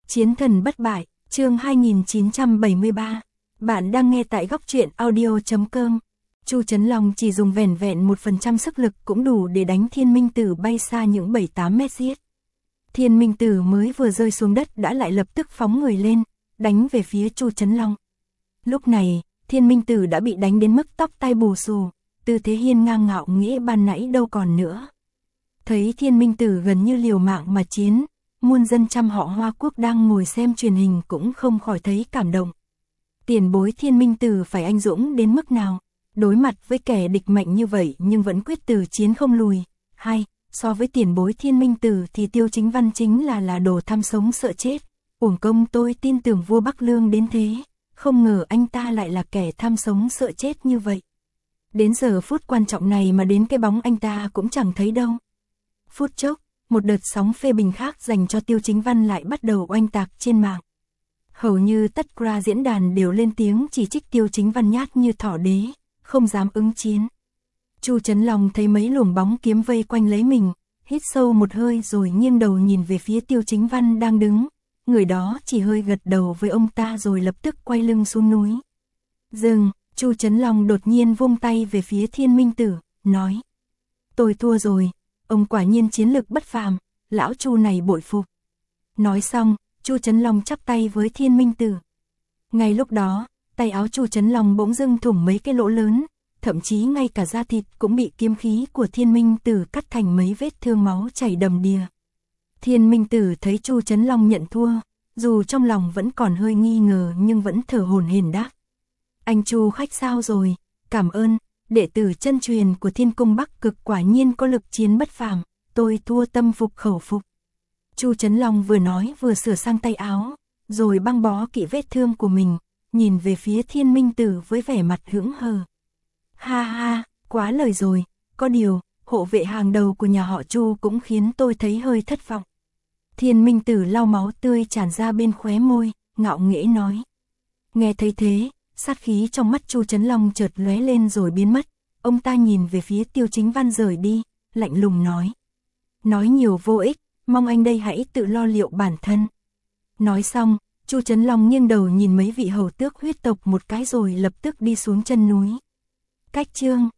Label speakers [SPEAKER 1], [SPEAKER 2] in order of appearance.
[SPEAKER 1] Chiến thần bất bại, chương 2973. Bạn đang nghe tại góc truyện audio.com. Chu Trấn Long chỉ dùng vẻn vẹn 1% sức lực cũng đủ để đánh Thiên Minh Tử bay xa những 7-8 mét giết. Thiên Minh Tử mới vừa rơi xuống đất đã lại lập tức phóng người lên, đánh về phía Chu Trấn Long. Lúc này, Thiên Minh Tử đã bị đánh đến mức tóc tai bù xù, tư thế hiên ngang ngạo nghễ ban nãy đâu còn nữa. Thấy Thiên Minh Tử gần như liều mạng mà chiến, muôn dân trăm họ Hoa Quốc đang ngồi xem truyền hình cũng không khỏi thấy cảm động. Tiền bối Thiên Minh Tử phải anh dũng đến mức nào, đối mặt với kẻ địch mạnh như vậy nhưng vẫn quyết từ chiến không lùi. Hay, so với tiền bối Thiên Minh Tử thì Tiêu Chính Văn chính là đồ tham sống sợ chết. Uổng công tôi tin tưởng vua Bắc Lương đến thế, không ngờ anh ta lại là kẻ tham sống sợ chết như vậy. Đến giờ phút quan trọng này mà đến cái bóng anh ta cũng chẳng thấy đâu. Phút chốc, một đợt sóng phê bình khác dành cho Tiêu Chính Văn lại bắt đầu oanh tạc trên mạng. Hầu như tất cả diễn đàn đều lên tiếng chỉ trích Tiêu Chính Văn nhát như thỏ đế, không dám ứng chiến. Chu Trấn Long thấy mấy luồng bóng kiếm vây quanh lấy mình, hít sâu một hơi rồi nghiêng đầu nhìn về phía Tiêu Chính Văn đang đứng. Người đó chỉ hơi gật đầu với ông ta rồi lập tức quay lưng xuống núi. Dừng, Chu Trấn Long đột nhiên vung tay về phía Thiên Minh Tử, nói: "Tôi thua rồi, ông quả nhiên chiến lực bất phàm, lão Chu này bội phục." Nói xong, Chu Trấn Long chắp tay với Thiên Minh Tử. Ngay lúc đó, tay áo Chu Trấn Long bỗng dưng thủng mấy cái lỗ lớn, thậm chí ngay cả da thịt cũng bị kiếm khí của Thiên Minh Tử cắt thành mấy vết thương máu chảy đầm đìa. Thiên Minh Tử thấy Chu Trấn Long nhận thua, dù trong lòng vẫn còn hơi nghi ngờ nhưng vẫn thở hổn hển đáp: "Anh Chu khách sao rồi, cảm ơn, đệ tử chân truyền của Thiên Cung Bắc Cực quả nhiên có lực chiến bất phàm, tôi thua tâm phục khẩu phục." Chu Trấn Long vừa nói vừa sửa sang tay áo, rồi băng bó kỹ vết thương của mình, nhìn về phía Thiên Minh Tử với vẻ mặt hững hờ. "Ha ha, quá lời rồi, có điều, hộ vệ hàng đầu của nhà họ Chu cũng khiến tôi thấy hơi thất vọng." Thiên Minh Tử lau máu tươi tràn ra bên khóe môi, ngạo nghễ nói. Nghe thấy thế, sát khí trong mắt Chu Trấn Long chợt lóe lên rồi biến mất, ông ta nhìn về phía Tiêu Chính Văn rời đi, lạnh lùng nói: "Nói nhiều vô ích, mong anh đây hãy tự lo liệu bản thân." Nói xong, Chu Trấn Long nghiêng đầu nhìn mấy vị hầu tước huyết tộc một cái rồi lập tức đi xuống chân núi. Cách chương